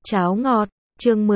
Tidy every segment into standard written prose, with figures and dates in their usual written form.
Cháo ngọt, chương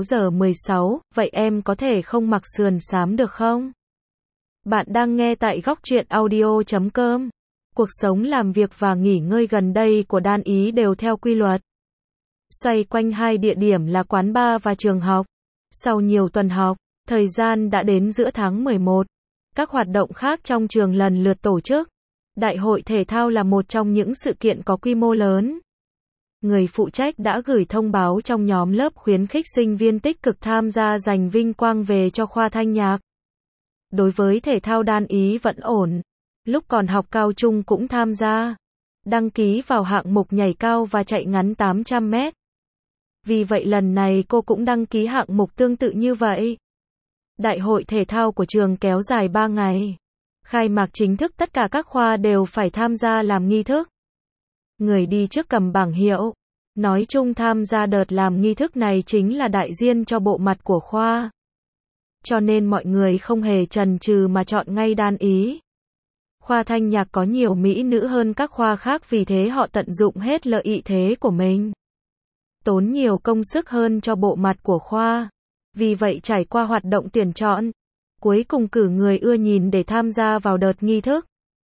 16:16, vậy em có thể không mặc sườn xám được không? Bạn đang nghe tại góc truyện audio.com. Cuộc sống làm việc và nghỉ ngơi gần đây của Đan Ý đều theo quy luật. Xoay quanh hai địa điểm là quán bar và trường học. Sau nhiều tuần học, thời gian đã đến giữa tháng 11. Các hoạt động khác trong trường lần lượt tổ chức. Đại hội thể thao là một trong những sự kiện có quy mô lớn. Người phụ trách đã gửi thông báo trong nhóm lớp khuyến khích sinh viên tích cực tham gia giành vinh quang về cho khoa thanh nhạc. Đối với thể thao Đan Ý vẫn ổn. Lúc còn học cao trung cũng tham gia. Đăng ký vào hạng mục nhảy cao và chạy ngắn 800 mét. Vì vậy lần này cô cũng đăng ký hạng mục tương tự như vậy. Đại hội thể thao của trường kéo dài 3 ngày. Khai mạc chính thức tất cả các khoa đều phải tham gia làm nghi thức. Người đi trước cầm bảng hiệu. Nói chung tham gia đợt làm nghi thức này chính là đại diện cho bộ mặt của khoa. Cho nên mọi người không hề chần chừ mà chọn ngay Đan Ý. Khoa thanh nhạc có nhiều mỹ nữ hơn các khoa khác vì thế họ tận dụng hết lợi thế của mình. Tốn nhiều công sức hơn cho bộ mặt của khoa. Vì vậy trải qua hoạt động tuyển chọn, cuối cùng cử người ưa nhìn để tham gia vào đợt nghi thức.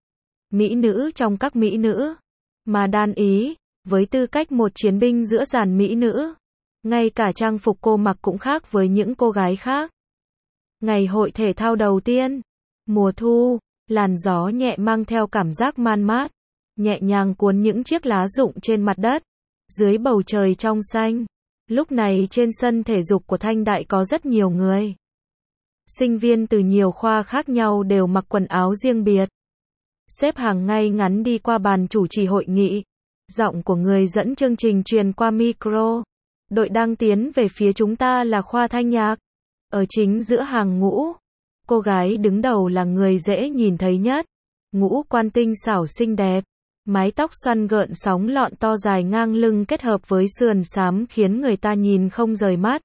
Mỹ nữ trong các mỹ nữ. Mà Đan Ý, với tư cách một chiến binh giữa dàn mỹ nữ, ngay cả trang phục cô mặc cũng khác với những cô gái khác. Ngày hội thể thao đầu tiên, mùa thu, làn gió nhẹ mang theo cảm giác man mát, nhẹ nhàng cuốn những chiếc lá rụng trên mặt đất, dưới bầu trời trong xanh. Lúc này trên sân thể dục của Thanh Đại có rất nhiều người. Sinh viên từ nhiều khoa khác nhau đều mặc quần áo riêng biệt. Xếp hàng ngay ngắn đi qua bàn chủ trì hội nghị. Giọng của người dẫn chương trình truyền qua micro. Đội đang tiến về phía chúng ta là khoa thanh nhạc. Ở chính giữa hàng ngũ, cô gái đứng đầu là người dễ nhìn thấy nhất. Ngũ quan tinh xảo xinh đẹp. Mái tóc xoăn gợn sóng lọn to dài ngang lưng kết hợp với sườn xám khiến người ta nhìn không rời mắt.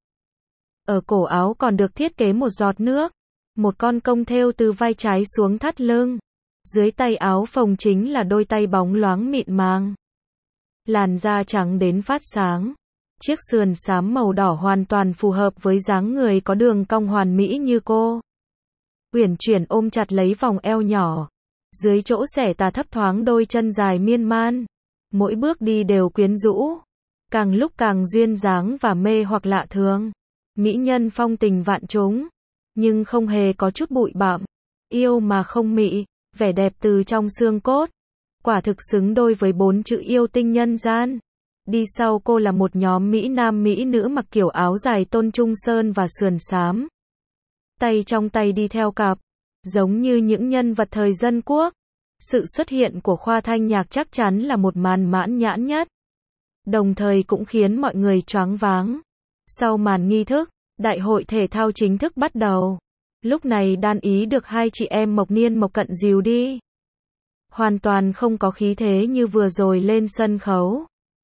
Ở cổ áo còn được thiết kế một giọt nước. Một con công thêu từ vai trái xuống thắt lưng. Dưới tay áo phồng chính là đôi tay bóng loáng mịn màng. Làn da trắng đến phát sáng. Chiếc sườn xám màu đỏ hoàn toàn phù hợp với dáng người có đường cong hoàn mỹ như cô. Uyển chuyển ôm chặt lấy vòng eo nhỏ. Dưới chỗ xẻ tà thấp thoáng đôi chân dài miên man. Mỗi bước đi đều quyến rũ. Càng lúc càng duyên dáng và mê hoặc lạ thường. Mỹ nhân phong tình vạn trúng. Nhưng không hề có chút bụi bặm. Yêu mà không mị. Vẻ đẹp từ trong xương cốt. Quả thực xứng đôi với 4 chữ yêu tinh nhân gian. Đi sau cô là một nhóm mỹ nam mỹ nữ mặc kiểu áo dài tôn trung sơn và sườn xám. Tay trong tay đi theo cặp. Giống như những nhân vật thời dân quốc. Sự xuất hiện của khoa thanh nhạc chắc chắn là một màn mãn nhãn nhất. Đồng thời cũng khiến mọi người choáng váng. Sau màn nghi thức, đại hội thể thao chính thức bắt đầu. Lúc này Đan Ý được hai chị em Mộc Niên Mộc Cận dìu đi. Hoàn toàn không có khí thế như vừa rồi lên sân khấu.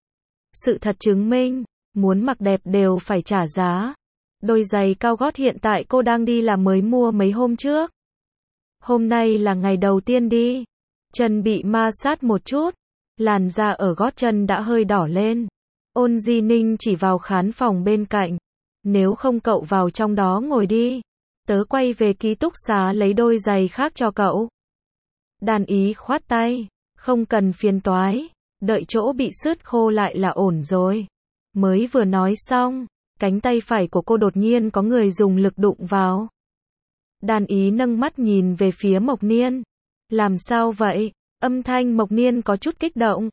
Sự thật chứng minh, muốn mặc đẹp đều phải trả giá. Đôi giày cao gót hiện tại cô đang đi là mới mua mấy hôm trước. Hôm nay là ngày đầu tiên đi. Chân bị ma sát một chút. Làn da ở gót chân đã hơi đỏ lên. Ôn Di Ninh chỉ vào khán phòng bên cạnh. Nếu không cậu vào trong đó ngồi đi. Tớ quay về ký túc xá lấy đôi giày khác cho cậu. Đan Ý khoát tay. Không cần phiền toái. Đợi chỗ bị sứt khô lại là ổn rồi. Mới vừa nói xong, cánh tay phải của cô đột nhiên có người dùng lực đụng vào. Đan Ý nâng mắt nhìn về phía Mộc Niên. Làm sao vậy? Âm thanh Mộc Niên có chút kích động.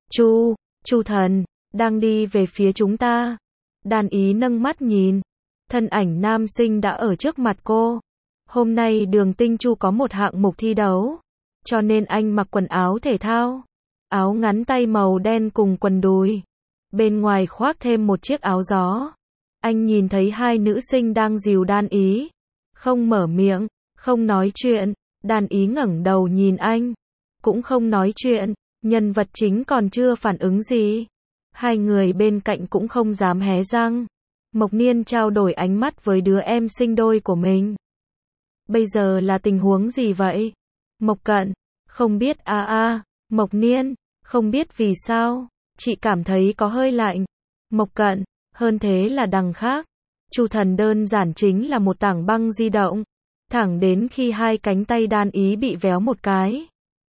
Chu thần, đang đi về phía chúng ta. Đan Ý nâng mắt nhìn. Thân ảnh nam sinh đã ở trước mặt cô. Hôm nay Đường Tinh Chu có một hạng mục thi đấu. Cho nên anh mặc quần áo thể thao. Áo ngắn tay màu đen cùng quần đùi. Bên ngoài khoác thêm một chiếc áo gió. Anh nhìn thấy hai nữ sinh đang dìu Đan Ý. Không mở miệng, không nói chuyện. Đan Ý ngẩng đầu nhìn anh. Cũng không nói chuyện. Nhân vật chính còn chưa phản ứng gì. Hai người bên cạnh cũng không dám hé răng. Mộc Niên trao đổi ánh mắt với đứa em sinh đôi của mình. Bây giờ là tình huống gì vậy? Mộc Cận, không biết Mộc Niên, không biết vì sao, chị cảm thấy có hơi lạnh. Mộc Cận, Hơn thế là đằng khác, Chu Thần đơn giản chính là một tảng băng di động, thẳng đến khi hai cánh tay Đan Ý bị véo một cái,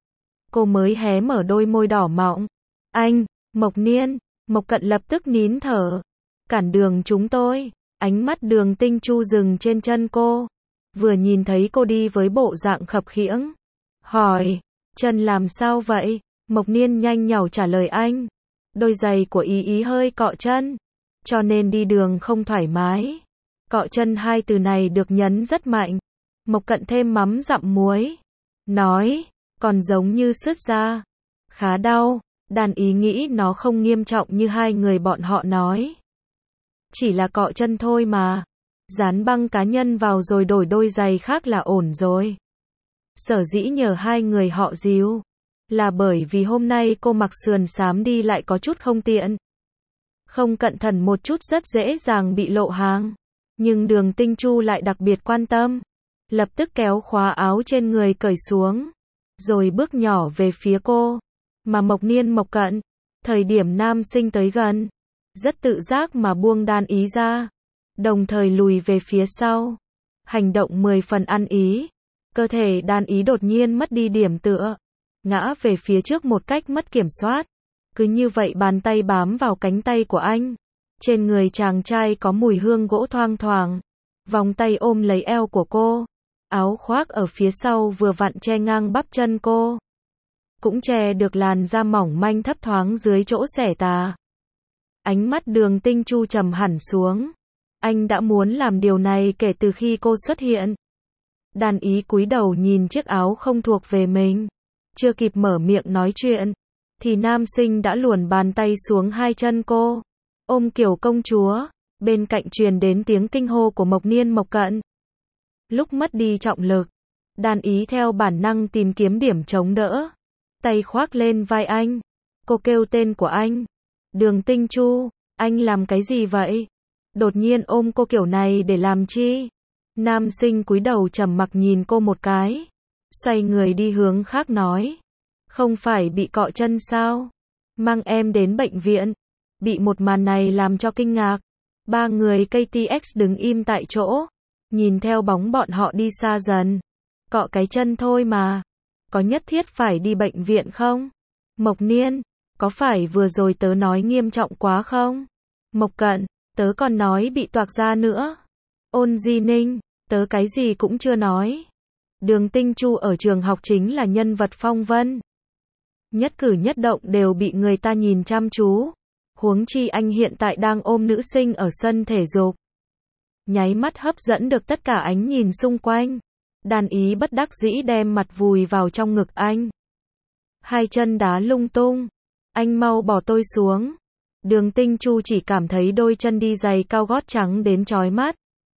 cô mới hé mở đôi môi đỏ mọng. Anh, Mộc Niên, Mộc Cận lập tức nín thở. Cản đường chúng tôi. Ánh mắt Đường Tinh Chu dừng trên chân cô, vừa nhìn thấy cô đi với bộ dạng khập khiễng, hỏi, chân làm sao vậy? Mộc Niên nhanh nhảu trả lời anh, đôi giày của Ý Ý hơi cọ chân, cho nên đi đường không thoải mái. Cọ chân hai từ này được nhấn rất mạnh. Mộc Cận thêm mắm dặm muối, nói, còn giống như sứt da, khá đau. Đàn Ý nghĩ nó không nghiêm trọng như hai người bọn họ nói, chỉ là cọ chân thôi mà, dán băng cá nhân vào rồi đổi đôi giày khác là ổn rồi. Sở dĩ nhờ hai người họ díu, là bởi vì hôm nay cô mặc sườn xám đi lại có chút không tiện. Không cẩn thận một chút rất dễ dàng bị lộ hàng. Nhưng Đường Tinh Chu lại đặc biệt quan tâm, lập tức kéo khóa áo trên người cởi xuống, rồi bước nhỏ về phía cô. Mà Mộc Niên Mộc Cận, thời điểm nam sinh tới gần, rất tự giác mà buông Đan Ý ra, đồng thời lùi về phía sau. Hành động 10 phần ăn ý. Cơ thể Đan Ý đột nhiên mất đi điểm tựa, ngã về phía trước một cách mất kiểm soát. Cứ như vậy bàn tay bám vào cánh tay của anh. Trên người chàng trai có mùi hương gỗ thoang thoảng. Vòng tay ôm lấy eo của cô. Áo khoác ở phía sau vừa vặn che ngang bắp chân cô, cũng che được làn da mỏng manh thấp thoáng dưới chỗ xẻ tà. Ánh mắt Đường Tinh Chu trầm hẳn xuống. Anh đã muốn làm điều này kể từ khi cô xuất hiện. Đan Ý cúi đầu nhìn chiếc áo không thuộc về mình. Chưa kịp mở miệng nói chuyện, thì nam sinh đã luồn bàn tay xuống hai chân cô, ôm kiểu công chúa. Bên cạnh truyền đến tiếng kinh hô của Mộc Niên Mộc Cận. Lúc mất đi trọng lực, Đan Ý theo bản năng tìm kiếm điểm chống đỡ. Tay khoác lên vai anh. Cô kêu tên của anh. Đường Tinh Chu, anh làm cái gì vậy? Đột nhiên ôm cô kiểu này để làm chi? Nam sinh cúi đầu trầm mặc nhìn cô một cái, xoay người đi hướng khác nói, không phải bị cọ chân sao? Mang em đến bệnh viện. Bị một màn này làm cho kinh ngạc. Ba người KTX đứng im tại chỗ, nhìn theo bóng bọn họ đi xa dần. Cọ cái chân thôi mà, có nhất thiết phải đi bệnh viện không? Mộc Niên, có phải vừa rồi tớ nói nghiêm trọng quá không? Mộc Cận, tớ còn nói bị toạc ra nữa. Ôn Di Ninh, tớ cái gì cũng chưa nói. Đường Tinh Chu ở trường học chính là nhân vật phong vân. Nhất cử nhất động đều bị người ta nhìn chăm chú. Huống chi anh hiện tại đang ôm nữ sinh ở sân thể dục. Nháy mắt hấp dẫn được tất cả ánh nhìn xung quanh. Đan Ý bất đắc dĩ đem mặt vùi vào trong ngực anh. Hai chân đá lung tung. Anh mau bỏ tôi xuống. Đường Tinh Chu chỉ cảm thấy đôi chân đi giày cao gót trắng đến chói mắt.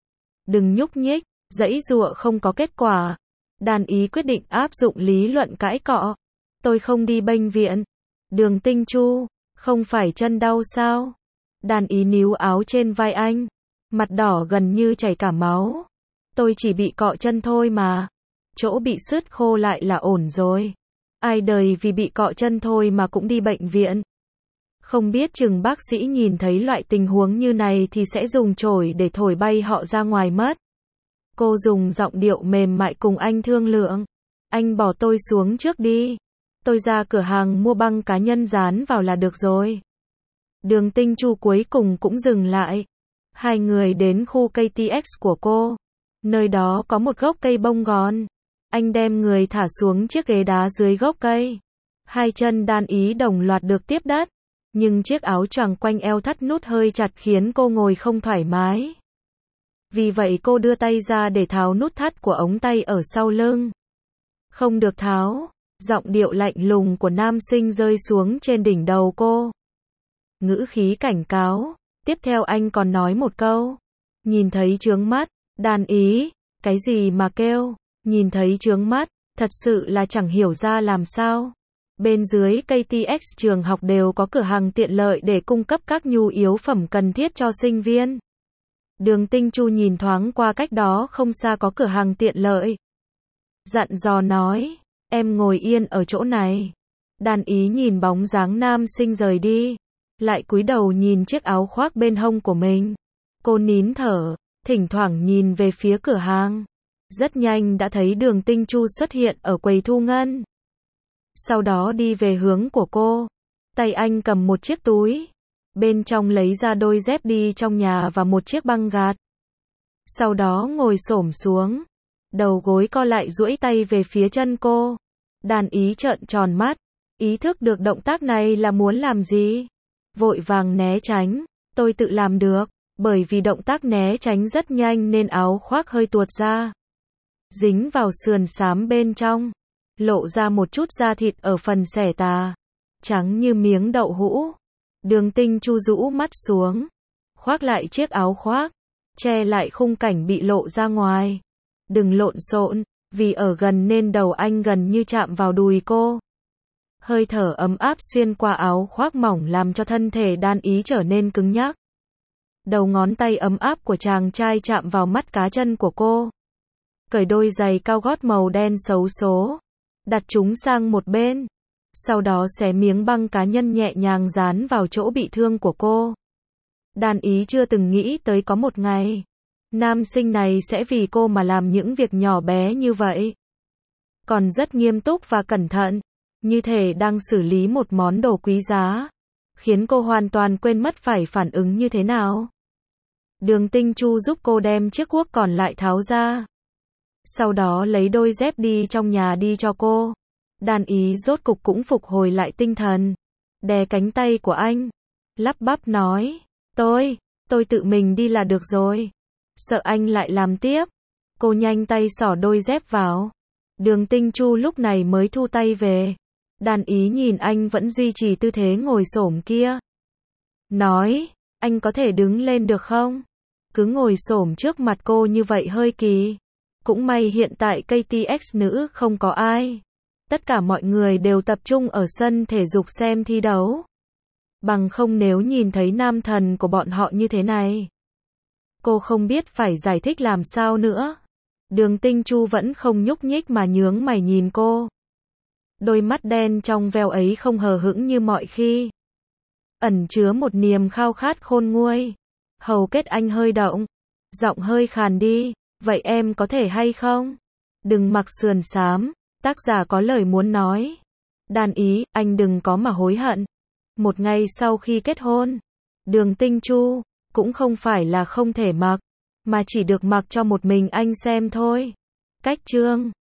Đừng nhúc nhích, giãy giụa không có kết quả. Đan Ý quyết định áp dụng lý luận cãi cọ. Tôi không đi bệnh viện. Đường Tinh Chu, không phải chân đau sao? Đan Ý níu áo trên vai anh, mặt đỏ gần như chảy cả máu. Tôi chỉ bị cọ chân thôi mà. Chỗ bị sứt khô lại là ổn rồi. Ai đời vì bị cọ chân thôi mà cũng đi bệnh viện. Không biết chừng bác sĩ nhìn thấy loại tình huống như này thì sẽ dùng chổi để thổi bay họ ra ngoài mất. Cô dùng giọng điệu mềm mại cùng anh thương lượng. Anh bỏ tôi xuống trước đi. Tôi ra cửa hàng mua băng cá nhân dán vào là được rồi. Đường Tinh Chu cuối cùng cũng dừng lại. Hai người đến khu KTX của cô. Nơi đó có một gốc cây bông gòn. Anh đem người thả xuống chiếc ghế đá dưới gốc cây. Hai chân Đan Ý đồng loạt được tiếp đất. Nhưng chiếc áo choàng quanh eo thắt nút hơi chặt khiến cô ngồi không thoải mái. Vì vậy cô đưa tay ra để tháo nút thắt của ống tay ở sau lưng. Không được tháo. Giọng điệu lạnh lùng của nam sinh rơi xuống trên đỉnh đầu cô. Ngữ khí cảnh cáo. Tiếp theo anh còn nói một câu. Nhìn thấy chướng mắt. Đan Ý, cái gì mà kêu? Nhìn thấy chướng mắt, thật sự là chẳng hiểu ra làm sao. Bên dưới KTX trường học đều có cửa hàng tiện lợi để cung cấp các nhu yếu phẩm cần thiết cho sinh viên. Đường Tinh Chu nhìn thoáng qua cách đó không xa có cửa hàng tiện lợi. Dặn dò nói, em ngồi yên ở chỗ này. Đan Ý nhìn bóng dáng nam sinh rời đi. lại cúi đầu nhìn chiếc áo khoác bên hông của mình. Cô nín thở, thỉnh thoảng nhìn về phía cửa hàng. Rất nhanh đã thấy Đường Tinh Chu xuất hiện ở quầy thu ngân. Sau đó đi về hướng của cô. Tay anh cầm một chiếc túi. Bên trong lấy ra đôi dép đi trong nhà và một chiếc băng gạt. Sau đó ngồi xổm xuống. Đầu gối co lại duỗi tay về phía chân cô. Đàn Ý trợn tròn mắt. Ý thức được động tác này là muốn làm gì. Vội vàng né tránh. Tôi tự làm được. Bởi vì động tác né tránh rất nhanh nên áo khoác hơi tuột ra. Dính vào sườn xám bên trong. Lộ ra một chút da thịt ở phần xẻ tà. Trắng như miếng đậu hũ. Đường Tinh Chu rũ mắt xuống. Khoác lại chiếc áo khoác. Che lại khung cảnh bị lộ ra ngoài. Đừng lộn xộn. Vì ở gần nên đầu anh gần như chạm vào đùi cô. Hơi thở ấm áp xuyên qua áo khoác mỏng làm cho thân thể Đàn Ý trở nên cứng nhắc. Đầu ngón tay ấm áp của chàng trai chạm vào mắt cá chân của cô. Cởi đôi giày cao gót màu đen xấu số. Đặt chúng sang một bên. Sau đó xé miếng băng cá nhân nhẹ nhàng dán vào chỗ bị thương của cô. Đàn Ý chưa từng nghĩ tới có một ngày. Nam sinh này sẽ vì cô mà làm những việc nhỏ bé như vậy. Còn rất nghiêm túc và cẩn thận. Như thể đang xử lý một món đồ quý giá. Khiến cô hoàn toàn quên mất phải phản ứng như thế nào. Đường Tinh Chu giúp cô đem chiếc guốc còn lại tháo ra. Sau đó lấy đôi dép đi trong nhà đi cho cô. Đàn Ý rốt cục cũng phục hồi lại tinh thần. Đè cánh tay của anh. Lắp bắp nói. Tôi tự mình đi là được rồi. Sợ anh lại làm tiếp. Cô nhanh tay xỏ đôi dép vào. Đường Tinh Chu lúc này mới thu tay về. Đàn Ý nhìn anh vẫn duy trì tư thế ngồi xổm kia. Nói. Anh có thể đứng lên được không? Cứ ngồi xổm trước mặt cô như vậy hơi kỳ. Cũng may hiện tại KTX nữ không có ai. Tất cả mọi người đều tập trung ở sân thể dục xem thi đấu. Bằng không nếu nhìn thấy nam thần của bọn họ như thế này. Cô không biết phải giải thích làm sao nữa. Đường Tinh Chu vẫn không nhúc nhích mà nhướng mày nhìn cô. Đôi mắt đen trong veo ấy không hờ hững như mọi khi. Ẩn chứa một niềm khao khát khôn nguôi. Hầu kết anh hơi động. Giọng hơi khàn đi. Vậy em có thể hay không? Đừng mặc sườn xám. Tác giả có lời muốn nói. Đàn Ý, anh đừng có mà hối hận. Một ngày sau khi kết hôn, Đường Tinh Chu cũng không phải là không thể mặc, mà chỉ được mặc cho một mình anh xem thôi. Cách chương